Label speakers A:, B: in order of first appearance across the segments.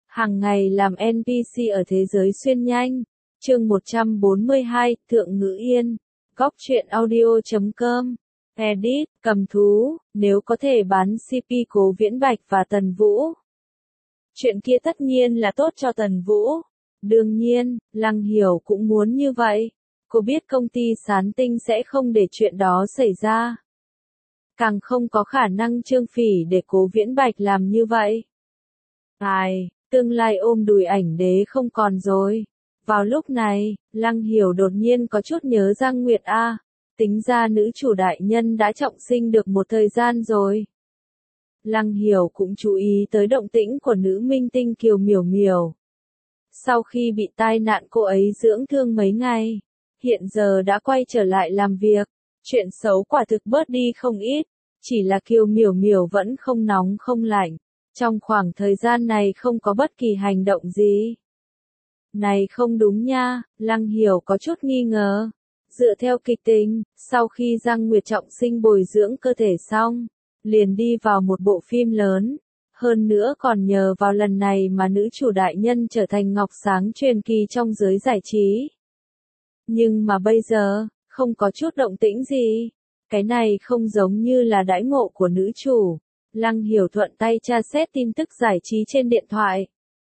A: Hàng ngày làm NPC ở thế giới xuyên nhanh. Chương 142, Thượng Ngữ Yên. Góc truyện audio.com. Edit, cầm thú, nếu có thể bán CP Cố Viễn Bạch và Tần Vũ. Chuyện kia tất nhiên là tốt cho Tần Vũ. Đương nhiên, Lăng Hiểu cũng muốn như vậy. Cô biết công ty Sán Tinh sẽ không để chuyện đó xảy ra. Càng không có khả năng Trương Phỉ để Cố Viễn Bạch làm như vậy. Tương lai ôm đùi ảnh đế không còn rồi. Vào lúc này, Lăng Hiểu đột nhiên có chút nhớ Giang Nguyệt A. Tính ra nữ chủ đại nhân đã trọng sinh được một thời gian rồi. Lăng Hiểu cũng chú ý tới động tĩnh của nữ minh tinh Kiều Miểu Miểu. Sau khi bị tai nạn cô ấy dưỡng thương mấy ngày, hiện giờ đã quay trở lại làm việc. Chuyện xấu quả thực bớt đi không ít, chỉ là Kiều Miểu Miểu vẫn không nóng không lạnh. Trong khoảng thời gian này không có bất kỳ hành động gì. Này không đúng nha, Lăng Hiểu có chút nghi ngờ. Dựa theo kịch tính, sau khi Giang Nguyệt trọng sinh bồi dưỡng cơ thể xong, liền đi vào một bộ phim lớn. Hơn nữa còn nhờ vào lần này mà nữ chủ đại nhân trở thành ngọc sáng truyền kỳ trong giới giải trí. Nhưng mà bây giờ, không có chút động tĩnh gì. Cái này không giống như là đãi ngộ của nữ chủ. Lăng Hiểu thuận tay tra xét tin tức giải trí trên điện thoại.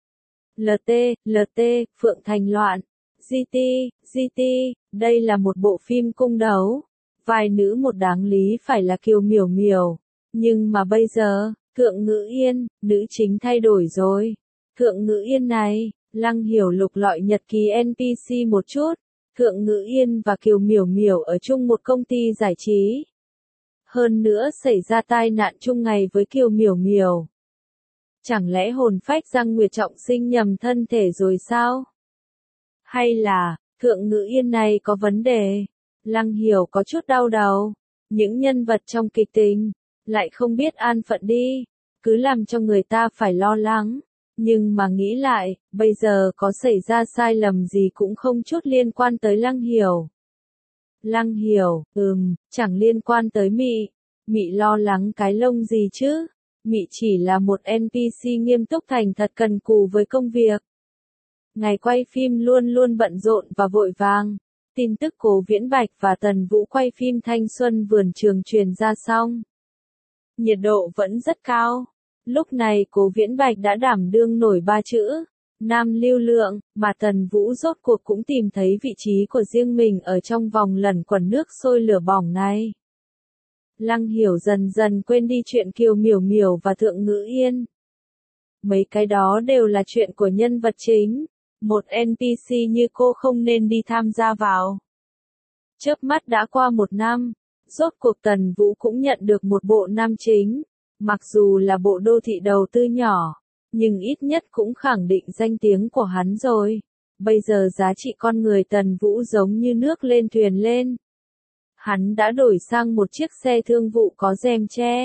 A: LT, Phượng Thành Loạn. GT, đây là một bộ phim cung đấu. Vai nữ một đáng lý phải là Kiều Miểu Miểu. Nhưng mà bây giờ, Thượng Ngữ Yên, nữ chính thay đổi rồi. Thượng Ngữ Yên này, Lăng Hiểu lục lọi nhật ký NPC một chút. Thượng Ngữ Yên và Kiều Miểu Miểu ở chung một công ty giải trí. Hơn nữa xảy ra tai nạn chung ngày với Kiều Miểu Miểu. Chẳng lẽ hồn phách Giang Nguyệt trọng sinh nhầm thân thể rồi sao? Hay là, Thượng Ngữ Yên này có vấn đề? Lăng Hiểu có chút đau đầu. Những nhân vật trong kịch tính, lại không biết an phận đi, cứ làm cho người ta phải lo lắng. Nhưng mà nghĩ lại, bây giờ có xảy ra sai lầm gì cũng không chút liên quan tới Lăng Hiểu. Lăng Hiểu, chẳng liên quan tới Mị. Mị lo lắng cái lông gì chứ? Mị chỉ là một NPC nghiêm túc thành thật cần cù với công việc. Ngày quay phim luôn luôn bận rộn và vội vàng. Tin tức Cố Viễn Bạch và Tần Vũ quay phim Thanh Xuân Vườn Trường truyền ra xong. Nhiệt độ vẫn rất cao. Lúc này Cố Viễn Bạch đã đảm đương nổi 3 chữ. Nam lưu lượng, mà Tần Vũ rốt cuộc cũng tìm thấy vị trí của riêng mình ở trong vòng lẩn quẩn nước sôi lửa bỏng này. Lăng Hiểu dần dần quên đi chuyện Kiều Miểu Miểu và Thượng Ngữ Yên. Mấy cái đó đều là chuyện của nhân vật chính. Một NPC như cô không nên đi tham gia vào. Chớp mắt đã qua 1 năm, rốt cuộc Tần Vũ cũng nhận được một bộ nam chính. Mặc dù là bộ đô thị đầu tư nhỏ, nhưng ít nhất cũng khẳng định danh tiếng của hắn rồi. Bây giờ giá trị con người Tần Vũ giống như nước lên thuyền lên. Hắn đã đổi sang một chiếc xe thương vụ có rèm che.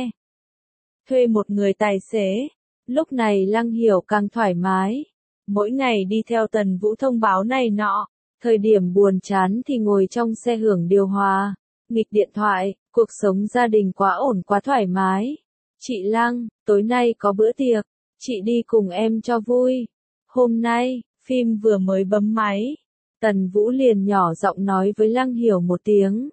A: Thuê một người tài xế. Lúc này Lăng Hiểu càng thoải mái. Mỗi ngày đi theo Tần Vũ thông báo này nọ. Thời điểm buồn chán thì ngồi trong xe hưởng điều hòa. Nghịch điện thoại, cuộc sống gia đình quá ổn quá thoải mái. Chị Lăng, tối nay có bữa tiệc. Chị đi cùng em cho vui. Hôm nay, phim vừa mới bấm máy. Tần Vũ liền nhỏ giọng nói với Lăng Hiểu một tiếng.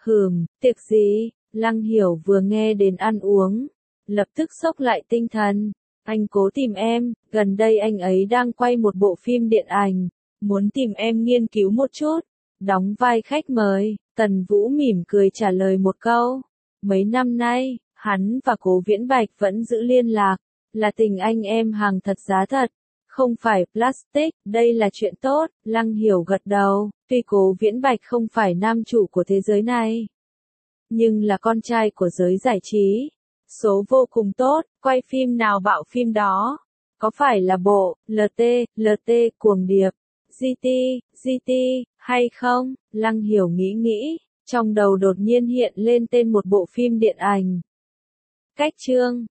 A: Tiệc gì? Lăng Hiểu vừa nghe đến ăn uống, lập tức xốc lại tinh thần. Anh Cố tìm em, gần đây anh ấy đang quay một bộ phim điện ảnh, muốn tìm em nghiên cứu một chút, đóng vai khách mời. Tần Vũ mỉm cười trả lời một câu. Mấy năm nay, hắn và Cố Viễn Bạch vẫn giữ liên lạc, là tình anh em hàng thật giá thật. Không phải plastic, đây là chuyện tốt. Lăng Hiểu gật đầu, tuy Cố Viễn Bạch không phải nam chủ của thế giới này, nhưng là con trai của giới giải trí. Số vô cùng tốt, quay phim nào bạo phim đó. Có phải là bộ, LT, Cuồng Điệp, GT, hay không? Lăng Hiểu nghĩ, trong đầu đột nhiên hiện lên tên một bộ phim điện ảnh. Cách chương.